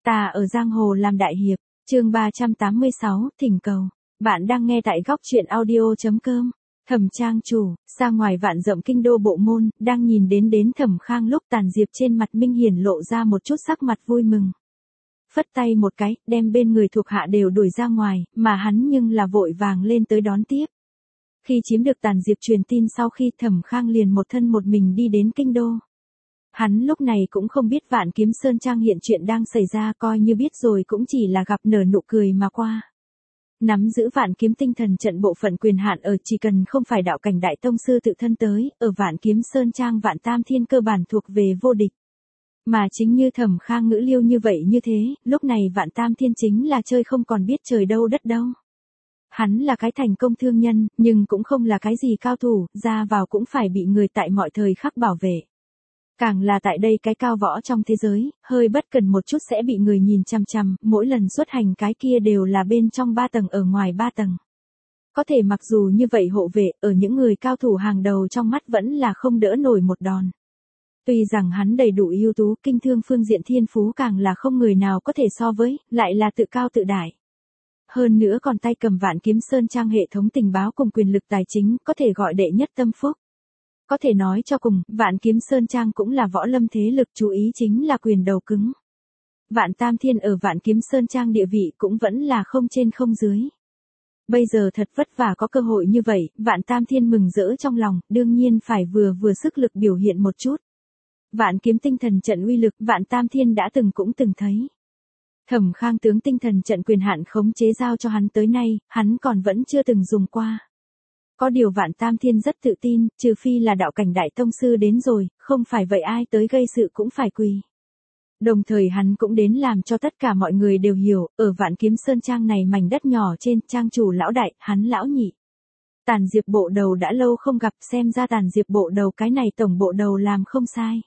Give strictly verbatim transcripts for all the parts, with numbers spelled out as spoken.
Ta ở giang hồ làm đại hiệp, chương ba trăm tám mươi sáu, thỉnh cầu. Bạn đang nghe tại góc truyện audio chấm com. Thẩm trang chủ, xa ngoài vạn dặm kinh đô bộ môn, đang nhìn đến đến Thẩm Khang lúc Tàn Diệp trên mặt Minh hiển lộ ra một chút sắc mặt vui mừng. Phất tay một cái, đem bên người thuộc hạ đều đuổi ra ngoài, mà hắn nhưng là vội vàng lên tới đón tiếp. Khi chiếm được Tàn Diệp truyền tin sau khi Thẩm Khang liền một thân một mình đi đến kinh đô. Hắn lúc này cũng không biết Vạn Kiếm Sơn Trang hiện chuyện đang xảy ra, coi như biết rồi cũng chỉ là gặp nở nụ cười mà qua. Nắm giữ Vạn Kiếm Tinh Thần trận bộ phận quyền hạn ở chỉ cần không phải đạo cảnh đại tông sư tự thân tới, ở Vạn Kiếm Sơn Trang Vạn Tam Thiên cơ bản thuộc về vô địch. Mà chính như Thẩm Khang ngữ liêu như vậy như thế, lúc này Vạn Tam Thiên chính là chơi không còn biết trời đâu đất đâu. Hắn là cái thành công thương nhân, nhưng cũng không là cái gì cao thủ, ra vào cũng phải bị người tại mọi thời khắc bảo vệ. Càng là tại đây cái cao võ trong thế giới, hơi bất cần một chút sẽ bị người nhìn chằm chằm, mỗi lần xuất hành cái kia đều là bên trong ba tầng ở ngoài ba tầng. Có thể mặc dù như vậy hộ vệ, ở những người cao thủ hàng đầu trong mắt vẫn là không đỡ nổi một đòn. Tuy rằng hắn đầy đủ ưu tú, kinh thương phương diện thiên phú càng là không người nào có thể so với, lại là tự cao tự đại. Hơn nữa còn tay cầm Vạn Kiếm Sơn Trang hệ thống tình báo cùng quyền lực tài chính, có thể gọi đệ nhất tâm phúc. Có thể nói cho cùng, Vạn Kiếm Sơn Trang cũng là võ lâm thế lực, chú ý chính là quyền đầu cứng. Vạn Tam Thiên ở Vạn Kiếm Sơn Trang địa vị cũng vẫn là không trên không dưới. Bây giờ thật vất vả có cơ hội như vậy, Vạn Tam Thiên mừng rỡ trong lòng, đương nhiên phải vừa vừa sức lực biểu hiện một chút. Vạn Kiếm Tinh Thần trận uy lực, Vạn Tam Thiên đã từng cũng từng thấy. Thẩm Khang tướng tinh thần trận quyền hạn khống chế giao cho hắn tới nay, hắn còn vẫn chưa từng dùng qua. Có điều Vạn Tam Thiên rất tự tin, trừ phi là đạo cảnh đại tông sư đến rồi, không phải vậy ai tới gây sự cũng phải quỳ. Đồng thời hắn cũng đến làm cho tất cả mọi người đều hiểu, ở Vạn Kiếm Sơn Trang này mảnh đất nhỏ trên, trang chủ lão đại, hắn lão nhị. Tàn Diệp bộ đầu đã lâu không gặp, xem ra Tàn Diệp bộ đầu cái này tổng bộ đầu làm không sai.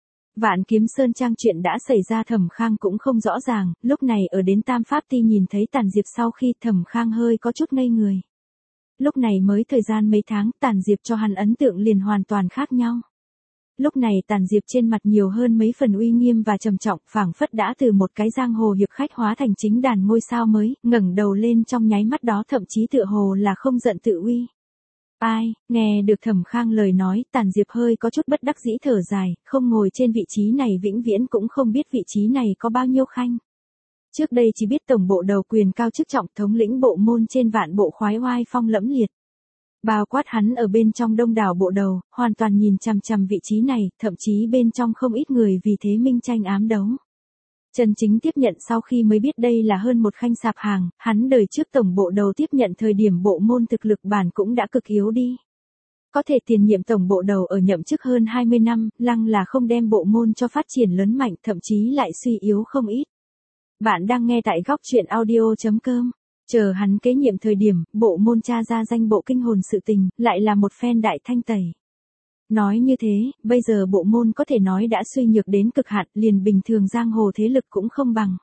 Vạn Kiếm Sơn Trang chuyện đã xảy ra Thẩm Khang cũng không rõ ràng, lúc này ở đến Tam Pháp Ti nhìn thấy Tàn Diệp sau khi Thẩm Khang hơi có chút ngây người. Lúc này mới thời gian mấy tháng, Tàn Diệp cho hắn ấn tượng liền hoàn toàn khác nhau. Lúc này Tàn Diệp trên mặt nhiều hơn mấy phần uy nghiêm và trầm trọng, phảng phất đã từ một cái giang hồ hiệp khách hóa thành chính đàn ngôi sao mới, ngẩng đầu lên trong nháy mắt đó thậm chí tựa hồ là không giận tự uy. Ai, nghe được Thẩm Khang lời nói, Tàn Diệp hơi có chút bất đắc dĩ thở dài, không ngồi trên vị trí này vĩnh viễn cũng không biết vị trí này có bao nhiêu khanh. Trước đây chỉ biết tổng bộ đầu quyền cao chức trọng, thống lĩnh bộ môn trên vạn bộ khoái oai phong lẫm liệt. Bao quát hắn ở bên trong đông đảo bộ đầu, hoàn toàn nhìn chằm chằm vị trí này, thậm chí bên trong không ít người vì thế minh tranh ám đấu. Chân chính tiếp nhận sau khi mới biết đây là hơn một khanh sạp hàng, hắn đời trước tổng bộ đầu tiếp nhận thời điểm bộ môn thực lực bản cũng đã cực yếu đi. Có thể tiền nhiệm tổng bộ đầu ở nhậm chức hơn hai mươi năm, lăng là không đem bộ môn cho phát triển lớn mạnh, thậm chí lại suy yếu không ít. Bạn đang nghe tại góc truyện audio chấm com. Chờ hắn kế nhiệm thời điểm, bộ môn tra ra danh bộ kinh hồn sự tình, lại là một phen đại thanh tẩy. Nói như thế, bây giờ bộ môn có thể nói đã suy nhược đến cực hạn, liền bình thường giang hồ thế lực cũng không bằng.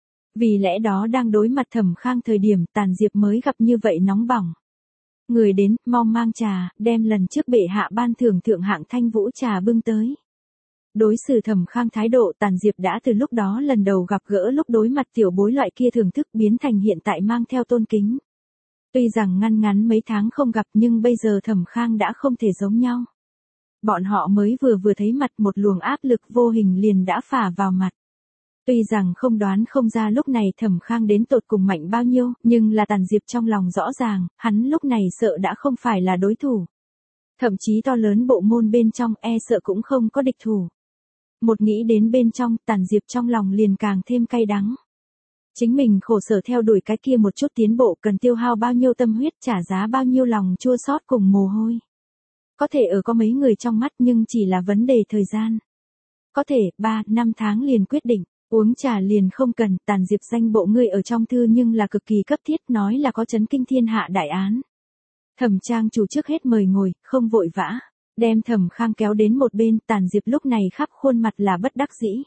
Vì lẽ đó đang đối mặt Thẩm Khang thời điểm Tàn Diệp mới gặp như vậy nóng bỏng. Người đến, mau mang trà, đem lần trước bệ hạ ban thưởng thượng hạng thanh vũ trà bưng tới. Đối xử Thẩm Khang thái độ Tàn Diệp đã từ lúc đó lần đầu gặp gỡ lúc đối mặt tiểu bối loại kia thưởng thức biến thành hiện tại mang theo tôn kính. Tuy rằng ngăn ngắn mấy tháng không gặp nhưng bây giờ Thẩm Khang đã không thể giống nhau. Bọn họ mới vừa vừa thấy mặt một luồng áp lực vô hình liền đã phả vào mặt. Tuy rằng không đoán không ra lúc này Thẩm Khang đến tột cùng mạnh bao nhiêu, nhưng là Tàn Diệp trong lòng rõ ràng, hắn lúc này sợ đã không phải là đối thủ. Thậm chí to lớn bộ môn bên trong e sợ cũng không có địch thủ. Một nghĩ đến bên trong, Tàn Diệp trong lòng liền càng thêm cay đắng. Chính mình khổ sở theo đuổi cái kia một chút tiến bộ cần tiêu hao bao nhiêu tâm huyết trả giá bao nhiêu lòng chua xót cùng mồ hôi. Có thể ở có mấy người trong mắt nhưng chỉ là vấn đề thời gian. Có thể, ba, năm tháng liền quyết định, uống trà liền không cần, Tàn Diệp danh bộ ngươi ở trong thư nhưng là cực kỳ cấp thiết nói là có chấn kinh thiên hạ đại án. Thẩm trang chủ trước hết mời ngồi, không vội vã. Đem Thẩm Khang kéo đến một bên, Tàn Diệp lúc này khắp khuôn mặt là bất đắc dĩ.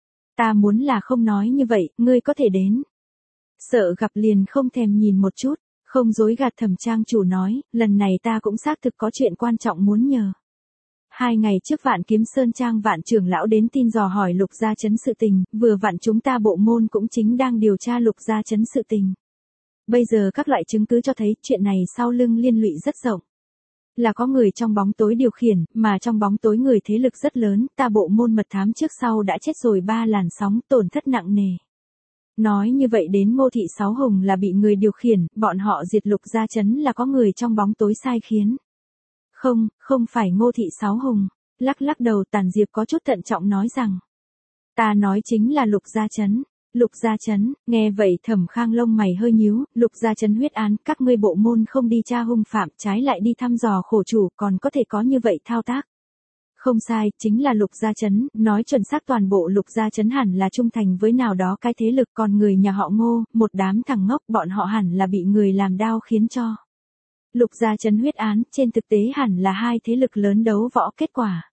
Ta muốn là không nói như vậy, ngươi có thể đến. Sợ gặp liền không thèm nhìn một chút, không dối gạt Thẩm trang chủ nói, lần này ta cũng xác thực có chuyện quan trọng muốn nhờ. Hai ngày trước Vạn Kiếm Sơn Trang Vạn trưởng lão đến tin dò hỏi Lục Gia Trấn sự tình, vừa vặn chúng ta bộ môn cũng chính đang điều tra Lục Gia Trấn sự tình. Bây giờ các loại chứng cứ cho thấy chuyện này sau lưng liên lụy rất rộng. Là có người trong bóng tối điều khiển, mà trong bóng tối người thế lực rất lớn, ta bộ môn mật thám trước sau đã chết rồi ba làn sóng, tổn thất nặng nề. Nói như vậy đến Ngô Thị Sáu Hùng là bị người điều khiển, bọn họ diệt Lục Gia Trấn là có người trong bóng tối sai khiến. Không, không phải Ngô Thị Sáu Hùng. Lắc lắc đầu Tàn Diệp có chút thận trọng nói rằng. Ta nói chính là Lục Gia Trấn. Lục Gia Trấn, nghe vậy Thẩm Khang lông mày hơi nhíu, Lục Gia Trấn huyết án, các ngươi bộ môn không đi tra hung phạm, trái lại đi thăm dò khổ chủ, còn có thể có như vậy thao tác. Không sai, chính là Lục Gia Trấn, nói chuẩn xác toàn bộ Lục Gia Trấn hẳn là trung thành với nào đó cái thế lực, còn người nhà họ Ngô, một đám thằng ngốc, bọn họ hẳn là bị người làm đau khiến cho. Lục Gia Trấn huyết án, trên thực tế hẳn là hai thế lực lớn đấu võ kết quả.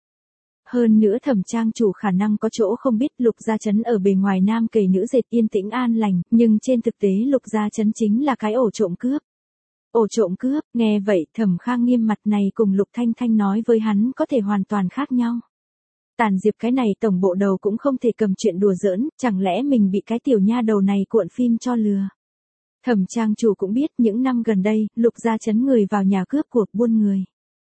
Hơn nữa Thẩm trang chủ khả năng có chỗ không biết Lục Gia Trấn ở bề ngoài nam kề nữ dệt yên tĩnh an lành, nhưng trên thực tế Lục Gia Trấn chính là cái ổ trộm cướp. Ổ trộm cướp, nghe vậy Thẩm Khang nghiêm mặt này cùng Lục Thanh Thanh nói với hắn có thể hoàn toàn khác nhau. Tàn Diệp cái này tổng bộ đầu cũng không thể cầm chuyện đùa giỡn, chẳng lẽ mình bị cái tiểu nha đầu này cuộn phim cho lừa. Thẩm trang chủ cũng biết những năm gần đây, Lục Gia Trấn người vào nhà cướp cuộc buôn người.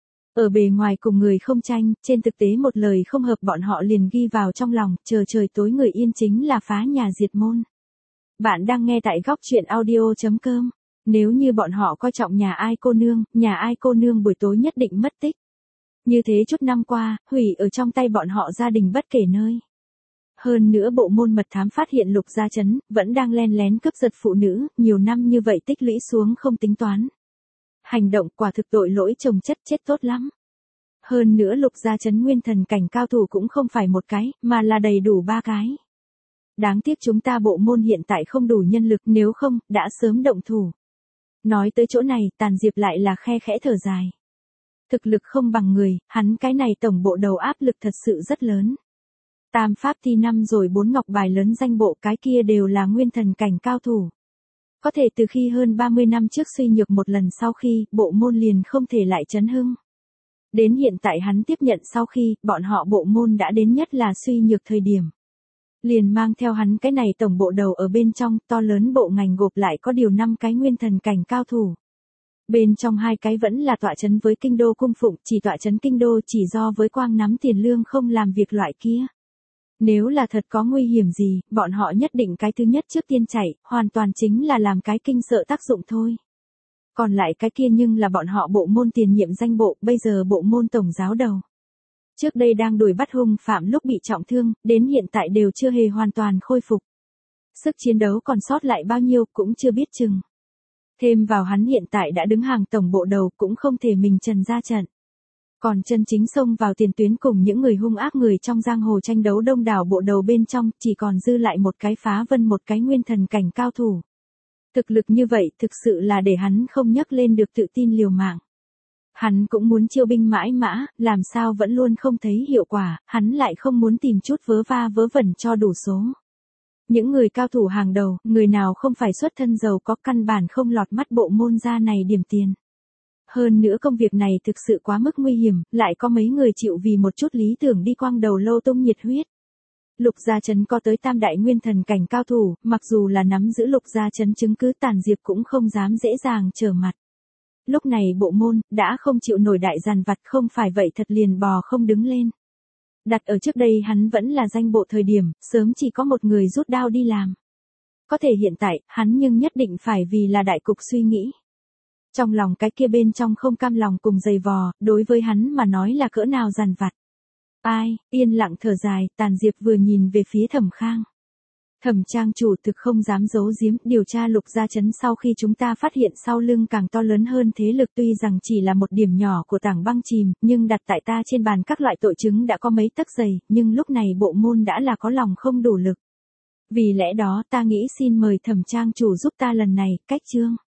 Ở bề ngoài cùng người không tranh, trên thực tế một lời không hợp bọn họ liền ghi vào trong lòng, chờ trời tối người yên chính là phá nhà diệt môn. Bạn đang nghe tại góc truyện audio chấm com. Nếu như bọn họ coi trọng nhà ai cô nương, nhà ai cô nương buổi tối nhất định mất tích. Như thế chút năm qua, hủy ở trong tay bọn họ gia đình bất kể nơi. Hơn nữa bộ môn mật thám phát hiện Lục Gia Trấn, vẫn đang len lén cướp giật phụ nữ, nhiều năm như vậy tích lũy xuống không tính toán. Hành động quả thực tội lỗi chồng chất chết tốt lắm. Hơn nữa Lục Gia Trấn nguyên thần cảnh cao thủ cũng không phải một cái, mà là đầy đủ ba cái. Đáng tiếc chúng ta bộ môn hiện tại không đủ nhân lực, nếu không, đã sớm động thủ. Nói tới chỗ này, Tàn Diệp lại là khe khẽ thở dài. Thực lực không bằng người, hắn cái này tổng bộ đầu áp lực thật sự rất lớn. Tam pháp thi năm rồi bốn ngọc bài lớn danh bộ, cái kia đều là nguyên thần cảnh cao thủ. Có thể từ khi hơn ba mươi năm trước suy nhược một lần sau khi, bộ môn liền không thể lại chấn hưng. Đến hiện tại hắn tiếp nhận sau khi, bọn họ bộ môn đã đến nhất là suy nhược thời điểm. Liền mang theo hắn cái này tổng bộ đầu ở bên trong, to lớn bộ ngành gộp lại có điều năm cái nguyên thần cảnh cao thủ. Bên trong hai cái vẫn là tọa chấn với kinh đô cung phụng, chỉ tọa chấn kinh đô chỉ do với quang nắm tiền lương không làm việc loại kia. Nếu là thật có nguy hiểm gì, bọn họ nhất định cái thứ nhất trước tiên chạy, hoàn toàn chính là làm cái kinh sợ tác dụng thôi. Còn lại cái kia nhưng là bọn họ bộ môn tiền nhiệm danh bộ, bây giờ bộ môn tổng giáo đầu. Trước đây đang đuổi bắt hung phạm lúc bị trọng thương, đến hiện tại đều chưa hề hoàn toàn khôi phục. Sức chiến đấu còn sót lại bao nhiêu cũng chưa biết chừng. Thêm vào hắn hiện tại đã đứng hàng tổng bộ đầu cũng không thể mình trần ra trận. Còn chân chính xông vào tiền tuyến cùng những người hung ác người trong giang hồ tranh đấu đông đảo bộ đầu bên trong, chỉ còn dư lại một cái phá vân một cái nguyên thần cảnh cao thủ. Thực lực như vậy thực sự là để hắn không nhấc lên được tự tin liều mạng. Hắn cũng muốn chiêu binh mãi mã, làm sao vẫn luôn không thấy hiệu quả, hắn lại không muốn tìm chút vớ va vớ vẩn cho đủ số. Những người cao thủ hàng đầu, người nào không phải xuất thân giàu có căn bản không lọt mắt bộ môn gia này điểm tiền. Hơn nữa công việc này thực sự quá mức nguy hiểm, lại có mấy người chịu vì một chút lý tưởng đi quăng đầu lâu tung nhiệt huyết. Lục Gia Trấn có tới tam đại nguyên thần cảnh cao thủ, mặc dù là nắm giữ Lục Gia Trấn chứng cứ Tàn Diệp cũng không dám dễ dàng trở mặt. Lúc này bộ môn, đã không chịu nổi đại giàn vặt, không phải vậy thật liền bò không đứng lên. Đặt ở trước đây hắn vẫn là danh bộ thời điểm, sớm chỉ có một người rút đao đi làm. Có thể hiện tại, hắn nhưng nhất định phải vì là đại cục suy nghĩ. Trong lòng cái kia bên trong không cam lòng cùng dày vò, đối với hắn mà nói là cỡ nào giàn vặt. Ai, yên lặng thở dài, Tàn Diệp vừa nhìn về phía Thẩm Khang. Thẩm trang chủ thực không dám giấu giếm, điều tra Lục Gia Trấn sau khi chúng ta phát hiện sau lưng càng to lớn hơn thế lực, tuy rằng chỉ là một điểm nhỏ của tảng băng chìm, nhưng đặt tại ta trên bàn các loại tội chứng đã có mấy tấc dày, nhưng lúc này bộ môn đã là có lòng không đủ lực. Vì lẽ đó ta nghĩ xin mời Thẩm trang chủ giúp ta lần này, cách chương.